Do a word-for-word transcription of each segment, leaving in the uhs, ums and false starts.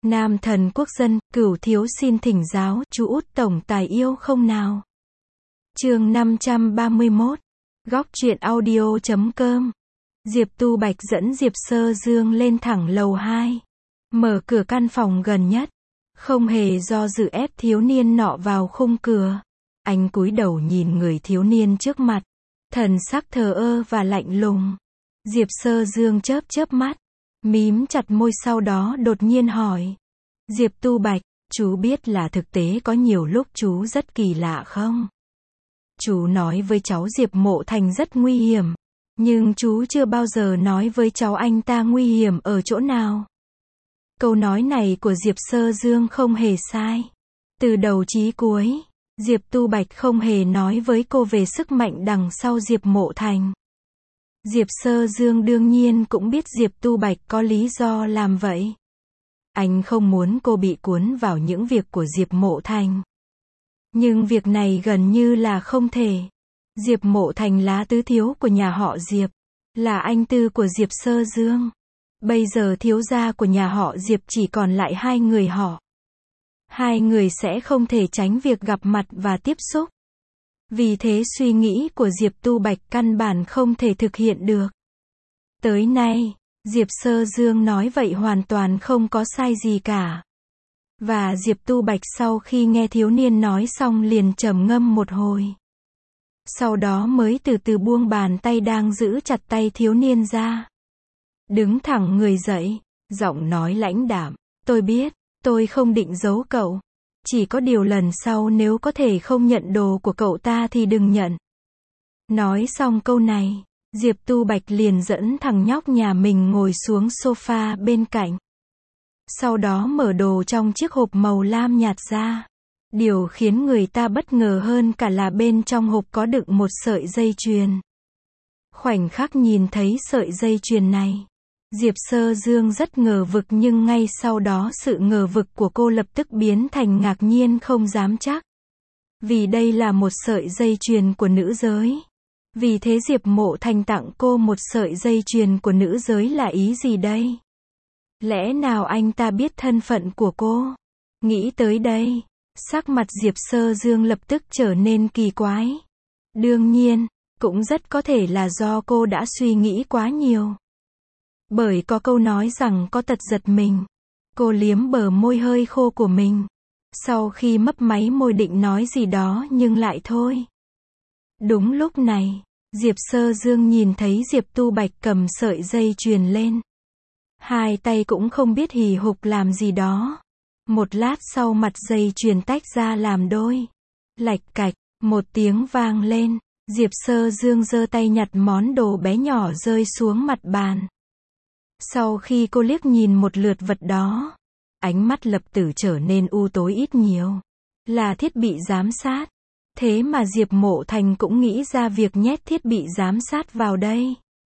Nam thần quốc dân, cửu thiếu xin thỉnh giáo, chú út tổng tài yêu không nào? Chương năm trăm ba mươi mốt. Góc truyện audio chấm com. Diệp Tu Bạch dẫn Diệp Sơ Dương lên thẳng lầu hai. Mở cửa căn phòng gần nhất. Không hề do dự ép thiếu niên nọ vào khung cửa. Anh cúi đầu nhìn người thiếu niên trước mặt. Thần sắc thờ ơ và lạnh lùng. Diệp Sơ Dương chớp chớp mắt. Mím chặt môi sau đó đột nhiên hỏi. Diệp Tu Bạch, chú biết là thực tế có nhiều lúc chú rất kỳ lạ không? Chú nói với cháu Diệp Mộ Thành rất nguy hiểm. Nhưng chú chưa bao giờ nói với cháu anh ta nguy hiểm ở chỗ nào. Câu nói này của Diệp Sơ Dương không hề sai. Từ đầu chí cuối, Diệp Tu Bạch không hề nói với cô về sức mạnh đằng sau Diệp Mộ Thành. Diệp Sơ Dương đương nhiên cũng biết Diệp Tu Bạch có lý do làm vậy. Anh không muốn cô bị cuốn vào những việc của Diệp Mộ Thành. Nhưng việc này gần như là không thể. Diệp Mộ Thành là tứ thiếu của nhà họ Diệp, là anh tư của Diệp Sơ Dương. Bây giờ thiếu gia của nhà họ Diệp chỉ còn lại hai người họ. Hai người sẽ không thể tránh việc gặp mặt và tiếp xúc. Vì thế suy nghĩ của Diệp Tu Bạch căn bản không thể thực hiện được. Tới nay, Diệp Sơ Dương nói vậy hoàn toàn không có sai gì cả. Và Diệp Tu Bạch sau khi nghe thiếu niên nói xong liền trầm ngâm một hồi. Sau đó mới từ từ buông bàn tay đang giữ chặt tay thiếu niên ra. Đứng thẳng người dậy, giọng nói lãnh đạm, tôi biết, tôi không định giấu cậu. Chỉ có điều lần sau nếu có thể không nhận đồ của cậu ta thì đừng nhận. Nói xong câu này, Diệp Tu Bạch liền dẫn thằng nhóc nhà mình ngồi xuống sofa bên cạnh. Sau đó mở đồ trong chiếc hộp màu lam nhạt ra. Điều khiến người ta bất ngờ hơn cả là bên trong hộp có đựng một sợi dây chuyền. Khoảnh khắc nhìn thấy sợi dây chuyền này, Diệp Sơ Dương rất ngờ vực, nhưng ngay sau đó sự ngờ vực của cô lập tức biến thành ngạc nhiên không dám chắc. Vì đây là một sợi dây chuyền của nữ giới. Vì thế Diệp Mộ Thành tặng cô một sợi dây chuyền của nữ giới là ý gì đây? Lẽ nào anh ta biết thân phận của cô? Nghĩ tới đây, sắc mặt Diệp Sơ Dương lập tức trở nên kỳ quái. Đương nhiên, cũng rất có thể là do cô đã suy nghĩ quá nhiều. Bởi có câu nói rằng có tật giật mình. Cô liếm bờ môi hơi khô của mình. Sau khi mấp máy môi định nói gì đó nhưng lại thôi. Đúng lúc này, Diệp Sơ Dương nhìn thấy Diệp Tu Bạch cầm sợi dây chuyền lên. Hai tay cũng không biết hì hục làm gì đó. Một lát sau mặt dây chuyền tách ra làm đôi. Lạch cạch, một tiếng vang lên. Diệp Sơ Dương giơ tay nhặt món đồ bé nhỏ rơi xuống mặt bàn. Sau khi cô liếc nhìn một lượt vật đó, ánh mắt lập tức trở nên u tối ít nhiều. Là thiết bị giám sát. Thế mà Diệp Mộ Thành cũng nghĩ ra việc nhét thiết bị giám sát vào đây.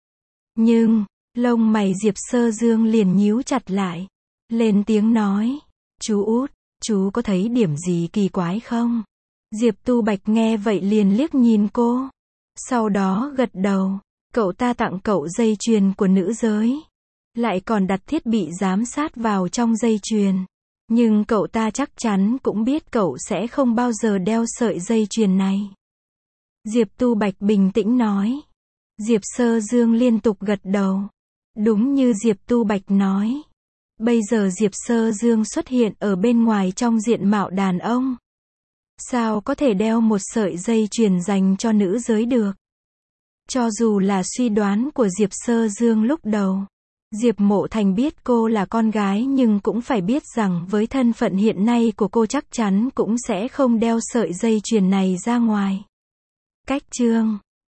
Nhưng, lông mày Diệp Sơ Dương liền nhíu chặt lại. Lên tiếng nói, chú út, chú có thấy điểm gì kỳ quái không? Diệp Tu Bạch nghe vậy liền liếc nhìn cô. Sau đó gật đầu, cậu ta tặng cậu dây chuyền của nữ giới. Lại còn đặt thiết bị giám sát vào trong dây chuyền. Nhưng cậu ta chắc chắn cũng biết cậu sẽ không bao giờ đeo sợi dây chuyền này. Diệp Tu Bạch bình tĩnh nói. Diệp Sơ Dương liên tục gật đầu. Đúng như Diệp Tu Bạch nói. Bây giờ Diệp Sơ Dương xuất hiện ở bên ngoài trong diện mạo đàn ông. Sao có thể đeo một sợi dây chuyền dành cho nữ giới được? Cho dù là suy đoán của Diệp Sơ Dương lúc đầu, Diệp Mộ Thành biết cô là con gái nhưng cũng phải biết rằng với thân phận hiện nay của cô chắc chắn cũng sẽ không đeo sợi dây chuyền này ra ngoài. Cách chương